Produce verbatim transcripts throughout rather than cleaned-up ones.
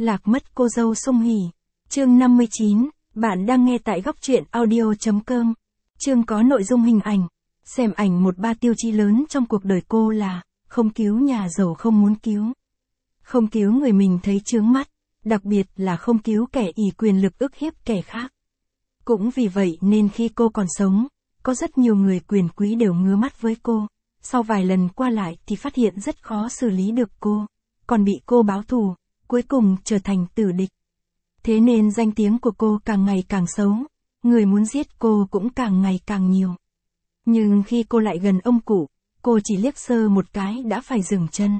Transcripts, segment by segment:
Lạc mất cô dâu Song Hỷ. Chương năm mươi chín, bạn đang nghe tại góc truyện audio chấm com. Chương có nội dung hình ảnh. Xem ảnh một ba tiêu chí lớn trong cuộc đời cô là, không cứu nhà giàu không muốn cứu. Không cứu người mình thấy chướng mắt, đặc biệt là không cứu kẻ ỷ quyền lực ức hiếp kẻ khác. Cũng vì vậy nên khi cô còn sống, có rất nhiều người quyền quý đều ngứa mắt với cô. Sau vài lần qua lại thì phát hiện rất khó xử lý được cô, còn bị cô báo thù, cuối cùng trở thành tử địch. Thế nên danh tiếng của cô càng ngày càng xấu, người muốn giết cô cũng càng ngày càng nhiều. Nhưng khi cô lại gần ông cụ, cô chỉ liếc sơ một cái đã phải dừng chân.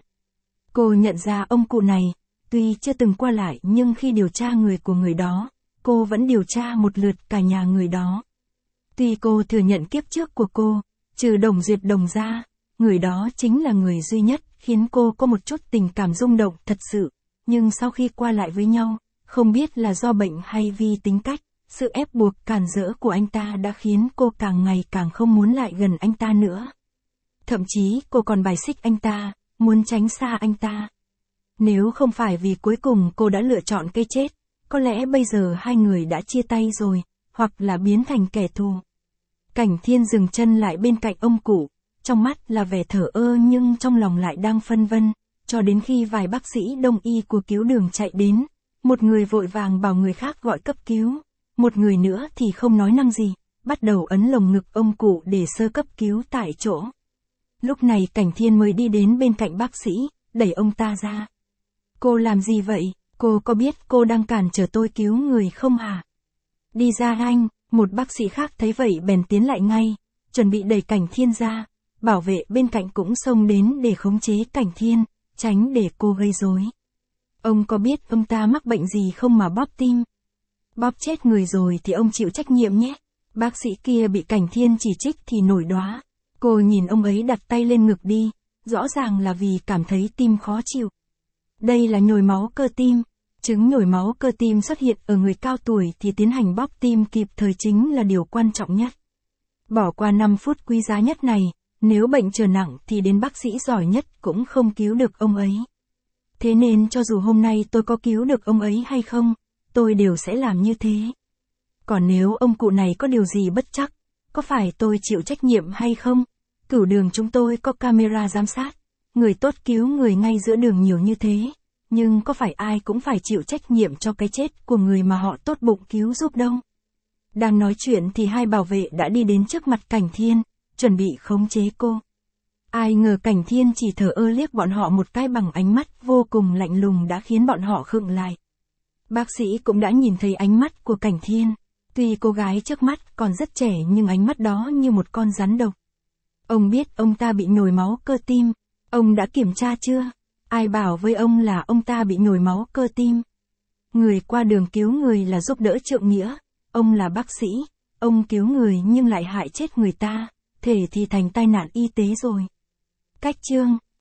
Cô nhận ra ông cụ này, tuy chưa từng qua lại nhưng khi điều tra người của người đó, cô vẫn điều tra một lượt cả nhà người đó. Tuy cô thừa nhận kiếp trước của cô, trừ Đồng Duyệt Đồng ra, người đó chính là người duy nhất khiến cô có một chút tình cảm rung động thật sự, nhưng sau khi qua lại với nhau, không biết là do bệnh hay vì tính cách, sự ép buộc cản rỡ của anh ta đã khiến cô càng ngày càng không muốn lại gần anh ta nữa. Thậm chí cô còn bài xích anh ta, muốn tránh xa anh ta. Nếu không phải vì cuối cùng cô đã lựa chọn cái chết, có lẽ bây giờ hai người đã chia tay rồi, hoặc là biến thành kẻ thù. Cảnh Thiên dừng chân lại bên cạnh ông cụ, trong mắt là vẻ thờ ơ nhưng trong lòng lại đang phân vân, cho đến khi vài bác sĩ đông y của cứu đường chạy đến, một người vội vàng bảo người khác gọi cấp cứu, một người nữa thì không nói năng gì, bắt đầu ấn lồng ngực ông cụ để sơ cấp cứu tại chỗ. Lúc này Cảnh Thiên mới đi đến bên cạnh bác sĩ, đẩy ông ta ra. Cô làm gì vậy? Cô có biết cô đang cản trở tôi cứu người không hả? Đi ra anh, một bác sĩ khác thấy vậy bèn tiến lại ngay, chuẩn bị đẩy Cảnh Thiên ra, bảo vệ bên cạnh cũng xông đến để khống chế Cảnh Thiên, tránh để cô gây rối. Ông có biết ông ta mắc bệnh gì không mà bóp tim? Bóp chết người rồi thì ông chịu trách nhiệm nhé. Bác sĩ kia bị Cảnh Thiên chỉ trích thì nổi đoá. Cô nhìn ông ấy đặt tay lên ngực đi, rõ ràng là vì cảm thấy tim khó chịu. Đây là nhồi máu cơ tim. Chứng nhồi máu cơ tim xuất hiện ở người cao tuổi thì tiến hành bóp tim kịp thời chính là điều quan trọng nhất. Bỏ qua năm phút quý giá nhất này, nếu bệnh trở nặng thì đến bác sĩ giỏi nhất cũng không cứu được ông ấy. Thế nên cho dù hôm nay tôi có cứu được ông ấy hay không, tôi đều sẽ làm như thế. Còn nếu ông cụ này có điều gì bất trắc, có phải tôi chịu trách nhiệm hay không? Cửu đường chúng tôi có camera giám sát, người tốt cứu người ngay giữa đường nhiều như thế. Nhưng có phải ai cũng phải chịu trách nhiệm cho cái chết của người mà họ tốt bụng cứu giúp đâu. Đang nói chuyện thì hai bảo vệ đã đi đến trước mặt Cảnh Thiên, chuẩn bị khống chế cô. Ai ngờ Cảnh Thiên chỉ thờ ơ liếc bọn họ một cái bằng ánh mắt vô cùng lạnh lùng đã khiến bọn họ khựng lại. Bác sĩ cũng đã nhìn thấy ánh mắt của Cảnh Thiên. Tuy cô gái trước mắt còn rất trẻ nhưng ánh mắt đó như một con rắn độc. Ông biết ông ta bị nhồi máu cơ tim. Ông đã kiểm tra chưa? Ai bảo với ông là ông ta bị nhồi máu cơ tim? Người qua đường cứu người là giúp đỡ trượng nghĩa. Ông là bác sĩ. Ông cứu người nhưng lại hại chết người ta. Thể thì thành tai nạn y tế rồi. Cách chương.